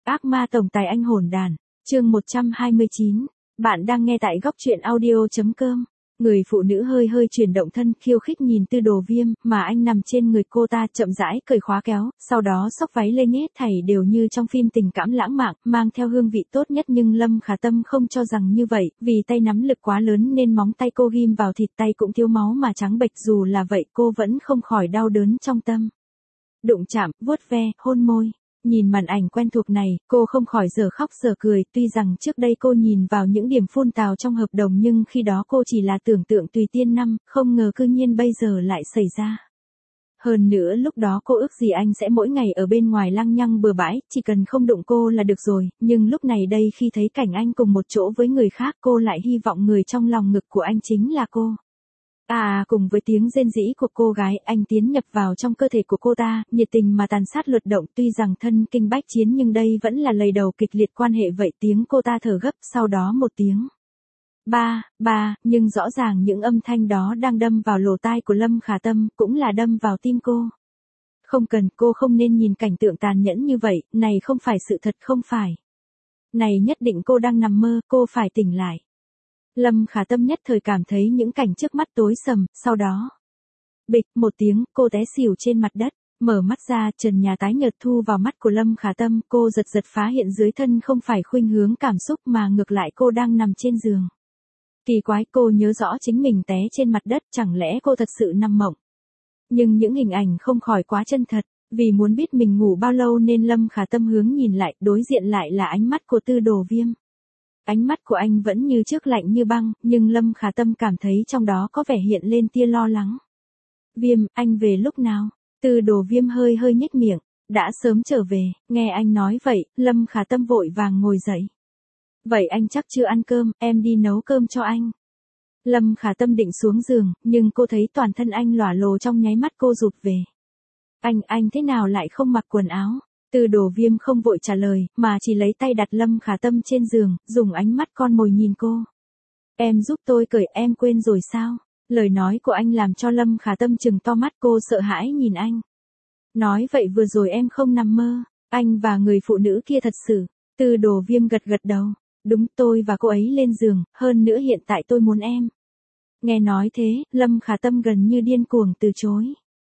Ác ma tổng tài anh hồn đàn, chương 129. Bạn đang nghe tại góc truyện audio.com. Người phụ nữ hơi hơi chuyển động thân khiêu khích nhìn Tư Đồ Viêm, mà anh nằm trên người cô ta chậm rãi cởi khóa kéo, sau đó xốc váy lên nhét thảy đều như trong phim tình cảm lãng mạn, mang theo hương vị tốt nhất, nhưng Lâm Khả Tâm không cho rằng như vậy, vì tay nắm lực quá lớn nên móng tay cô ghim vào thịt tay cũng thiếu máu mà trắng bệch, dù là vậy cô vẫn không khỏi đau đớn trong tâm. Đụng chạm, vuốt ve, hôn môi. Nhìn màn ảnh quen thuộc này, cô không khỏi giờ khóc giờ cười, tuy rằng trước đây cô nhìn vào những điểm phun tào trong hợp đồng nhưng khi đó cô chỉ là tưởng tượng tùy tiên năm, không ngờ cư nhiên bây giờ lại xảy ra. Hơn nữa lúc đó cô ước gì anh sẽ mỗi ngày ở bên ngoài lăng nhăng bừa bãi, chỉ cần không đụng cô là được rồi, nhưng lúc này đây khi thấy cảnh anh cùng một chỗ với người khác cô lại hy vọng người trong lòng ngực của anh chính là cô. Cùng với tiếng rên rỉ của cô gái, anh tiến nhập vào trong cơ thể của cô ta, nhiệt tình mà tàn sát luật động, tuy rằng thân kinh bách chiến nhưng đây vẫn là lời đầu kịch liệt quan hệ vậy. Tiếng cô ta thở gấp, sau đó một tiếng ba, nhưng rõ ràng những âm thanh đó đang đâm vào lỗ tai của Lâm Khả Tâm, cũng là đâm vào tim cô. Không cần, cô không nên nhìn cảnh tượng tàn nhẫn như vậy, này không phải sự thật, không phải. Này nhất định cô đang nằm mơ, cô phải tỉnh lại. Lâm Khả Tâm nhất thời cảm thấy những cảnh trước mắt tối sầm, sau đó. Bịch, một tiếng, cô té xỉu trên mặt đất, mở mắt ra, trần nhà tái nhợt thu vào mắt của Lâm Khả Tâm, cô giật phá hiện dưới thân không phải khuynh hướng cảm xúc mà ngược lại cô đang nằm trên giường. Kỳ quái, cô nhớ rõ chính mình té trên mặt đất, chẳng lẽ cô thật sự nằm mộng. Nhưng những hình ảnh không khỏi quá chân thật, vì muốn biết mình ngủ bao lâu nên Lâm Khả Tâm hướng nhìn lại, đối diện lại là ánh mắt của Tư Đồ Viêm. Ánh mắt của anh vẫn như trước lạnh như băng, nhưng Lâm Khả Tâm cảm thấy trong đó có vẻ hiện lên tia lo lắng. Viêm, anh về lúc nào? Tư Đồ Viêm hơi hơi nhếch miệng, đã sớm trở về. Nghe anh nói vậy, Lâm Khả Tâm vội vàng ngồi dậy. Vậy anh chắc chưa ăn cơm, em đi nấu cơm cho anh. Lâm Khả Tâm định xuống giường, nhưng cô thấy toàn thân anh lỏa lồ, trong nháy mắt cô rụt về. Anh thế nào lại không mặc quần áo? Tư Đồ Viêm không vội trả lời, mà chỉ lấy tay đặt Lâm Khả Tâm trên giường, dùng ánh mắt con mồi nhìn cô. Em giúp tôi cởi, em quên rồi sao? Lời nói của anh làm cho Lâm Khả Tâm trừng to mắt, cô sợ hãi nhìn anh. Nói vậy vừa rồi em không nằm mơ, anh và người phụ nữ kia thật sự. Tư Đồ Viêm gật đầu. Đúng, tôi và cô ấy lên giường, hơn nữa hiện tại tôi muốn em. Nghe nói thế, Lâm Khả Tâm gần như điên cuồng từ chối.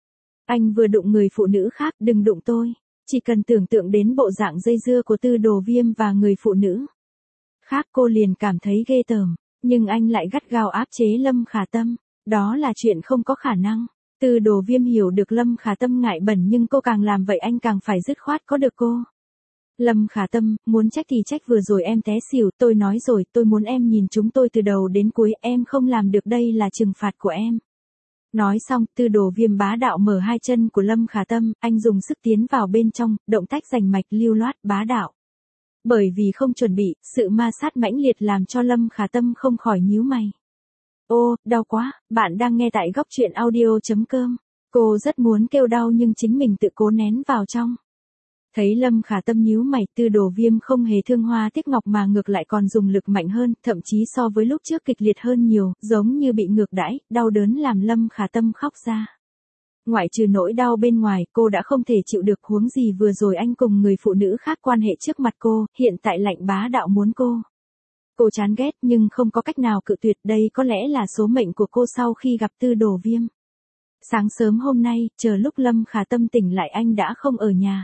Anh vừa đụng người phụ nữ khác, đừng đụng tôi. Chỉ cần tưởng tượng đến bộ dạng dây dưa của Tư Đồ Viêm và người phụ nữ khác cô liền cảm thấy ghê tởm, nhưng anh lại gắt gao áp chế Lâm Khả Tâm. Đó là chuyện không có khả năng. Tư Đồ Viêm hiểu được Lâm Khả Tâm ngại bẩn nhưng cô càng làm vậy anh càng phải dứt khoát có được cô. Lâm Khả Tâm, muốn trách thì trách, vừa rồi em té xỉu, tôi nói rồi, tôi muốn em nhìn chúng tôi từ đầu đến cuối, em không làm được, đây là trừng phạt của em. Nói xong, Tư Đồ Viêm bá đạo mở hai chân của Lâm Khả Tâm, anh dùng sức tiến vào bên trong, động tác rành mạch lưu loát bá đạo. Bởi vì không chuẩn bị, sự ma sát mãnh liệt làm cho Lâm Khả Tâm không khỏi nhíu mày. Ô, đau quá, bạn đang nghe tại góc truyện audio.com. Cô rất muốn kêu đau nhưng chính mình tự cố nén vào trong. Thấy Lâm Khả Tâm nhíu mày, Tư Đồ Viêm không hề thương hoa tiếc ngọc mà ngược lại còn dùng lực mạnh hơn, thậm chí so với lúc trước kịch liệt hơn nhiều, giống như bị ngược đãi, đau đớn làm Lâm Khả Tâm khóc ra. Ngoại trừ nỗi đau bên ngoài, cô đã không thể chịu được, huống gì vừa rồi anh cùng người phụ nữ khác quan hệ trước mặt cô, hiện tại lạnh bá đạo muốn cô. Cô chán ghét nhưng không có cách nào cự tuyệt, đây có lẽ là số mệnh của cô sau khi gặp Tư Đồ Viêm. Sáng sớm hôm nay, chờ lúc Lâm Khả Tâm tỉnh lại anh đã không ở nhà.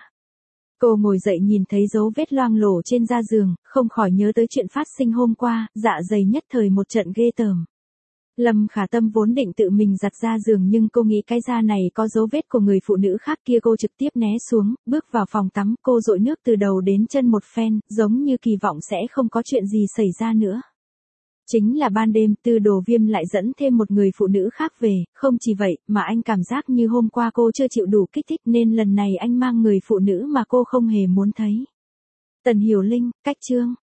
Cô ngồi dậy nhìn thấy dấu vết loang lổ trên da giường, không khỏi nhớ tới chuyện phát sinh hôm qua, dạ dày nhất thời một trận ghê tởm. Lâm Khả Tâm vốn định tự mình giặt da giường nhưng cô nghĩ cái da này có dấu vết của người phụ nữ khác kia, cô trực tiếp né xuống, bước vào phòng tắm, cô dội nước từ đầu đến chân một phen, giống như kỳ vọng sẽ không có chuyện gì xảy ra nữa. Chính là ban đêm, Tư Đồ Viêm lại dẫn thêm một người phụ nữ khác về, không chỉ vậy, mà anh cảm giác như hôm qua cô chưa chịu đủ kích thích nên lần này anh mang người phụ nữ mà cô không hề muốn thấy. Tần Hiểu Linh, cách chương.